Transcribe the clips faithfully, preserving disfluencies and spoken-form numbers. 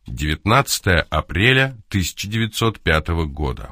девятнадцатое апреля тысяча девятьсот пятого года.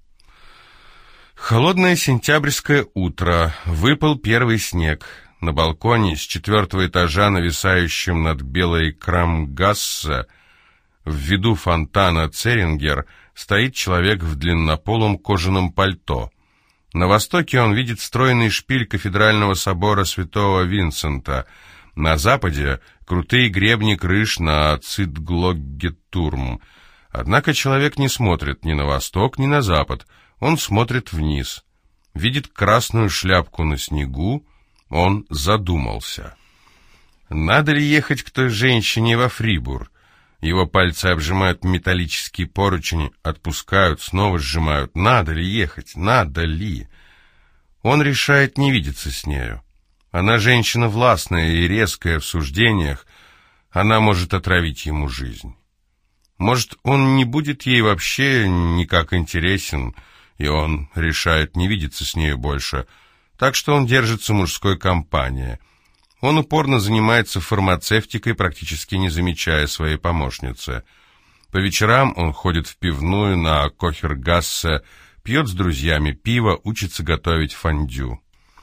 Холодное сентябрьское утро. Выпал первый снег. На балконе с четвертого этажа, нависающем над белой Крамгассе, в виду фонтана Церингер, стоит человек в длиннополом кожаном пальто. На востоке он видит стройный шпиль кафедрального собора святого Винсента. На западе — крутые гребни крыш на Цитглоггетурм. Однако человек не смотрит ни на восток, ни на запад. Он смотрит вниз. Видит красную шляпку на снегу. Он задумался. Надо ли ехать к той женщине во Фрибур? Его пальцы обжимают металлические поручни, отпускают, снова сжимают. Надо ли ехать? Надо ли? Он решает не видеться с нею. Она женщина властная и резкая в суждениях. Она может отравить ему жизнь. Может, он не будет ей вообще никак интересен, и он решает не видеться с нею больше. Так что он держится мужской компании. Он упорно занимается фармацевтикой, практически не замечая своей помощницы. По вечерам он ходит в пивную на Кохергассе, пьет с друзьями пиво, учится готовить фондю.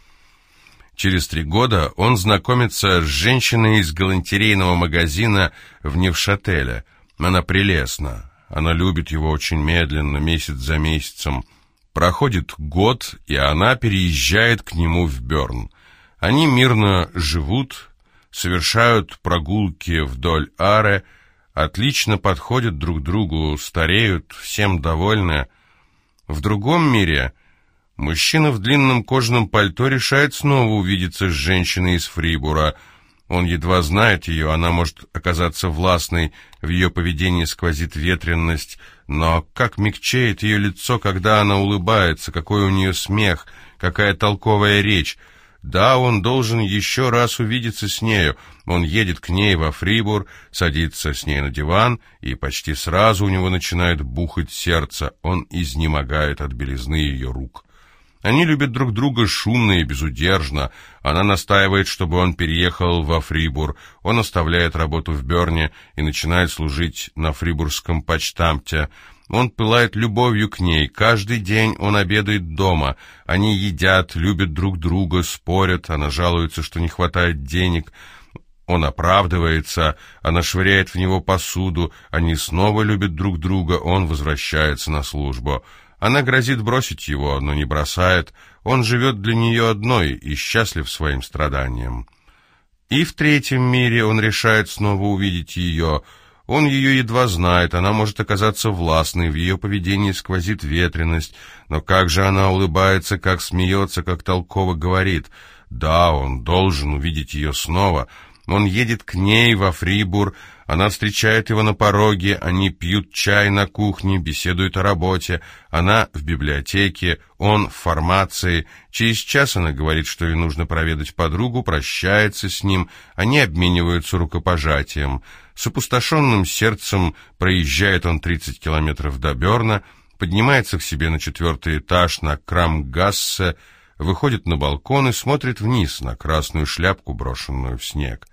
Через три года он знакомится с женщиной из галантерейного магазина в Невшателе. Она прелестна. Она любит его очень медленно, месяц за месяцем. Проходит год, и она переезжает к нему в Берн. Они мирно живут, совершают прогулки вдоль Аре, отлично подходят друг другу, стареют, всем довольны. В другом мире мужчина в длинном кожаном пальто решает снова увидеться с женщиной из Фрибура. Он едва знает ее, она может оказаться властной, в ее поведении сквозит ветренность, но как мягчеет ее лицо, когда она улыбается, какой у нее смех, какая толковая речь. Да, он должен еще раз увидеться с нею. Он едет к ней во Фрибур, садится с ней на диван, и почти сразу у него начинает бухать сердце. Он изнемогает от белизны ее рук. Они любят друг друга шумно и безудержно. Она настаивает, чтобы он переехал во Фрибур. Он оставляет работу в Берне и начинает служить на фрибургском почтамте. Он пылает любовью к ней. Каждый день он обедает дома. Они едят, любят друг друга, спорят. Она жалуется, что не хватает денег. Он оправдывается. Она швыряет в него посуду. Они снова любят друг друга. Он возвращается на службу. Она грозит бросить его, но не бросает. Он живет для нее одной и счастлив своим страданием. И в третьем мире он решает снова увидеть ее. Он ее едва знает, она может оказаться властной, в ее поведении сквозит ветренность, но как же она улыбается, как смеется, как толково говорит. Да, он должен увидеть ее снова. Он едет к ней во Фрибур, она встречает его на пороге, они пьют чай на кухне, беседуют о работе, она в библиотеке, он в фармации. Через час она говорит, что ей нужно проведать подругу, прощается с ним, они обмениваются рукопожатием. С опустошенным сердцем проезжает он тридцать километров до Берна, поднимается к себе на четвертый этаж на Крамгассе, выходит на балкон и смотрит вниз на красную шляпку, брошенную в снег.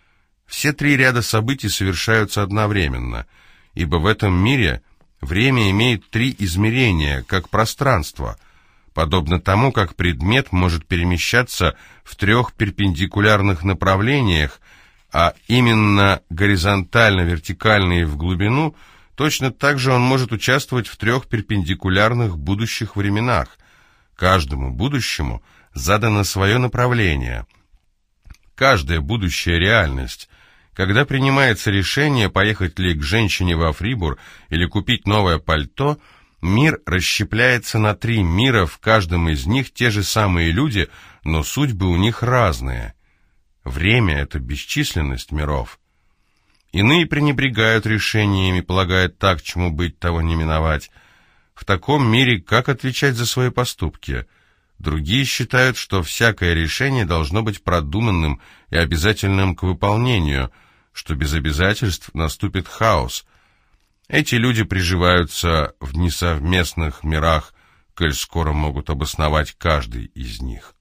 Все три ряда событий совершаются одновременно, ибо в этом мире время имеет три измерения, как пространство, подобно тому, как предмет может перемещаться в трех перпендикулярных направлениях, а именно горизонтально, вертикально и в глубину, точно так же он может участвовать в трех перпендикулярных будущих временах. Каждому будущему задано свое направление. Каждая будущая реальность, когда принимается решение, поехать ли к женщине во Фрибур или купить новое пальто, мир расщепляется на три мира, в каждом из них те же самые люди, но судьбы у них разные. Время — это бесчисленность миров. Иные пренебрегают решениями, полагают так, чему быть, того не миновать. В таком мире как отвечать за свои поступки? Другие считают, что всякое решение должно быть продуманным и обязательным к выполнению, что без обязательств наступит хаос. Эти люди приживаются в несовместных мирах, коль скоро могут обосновать каждый из них.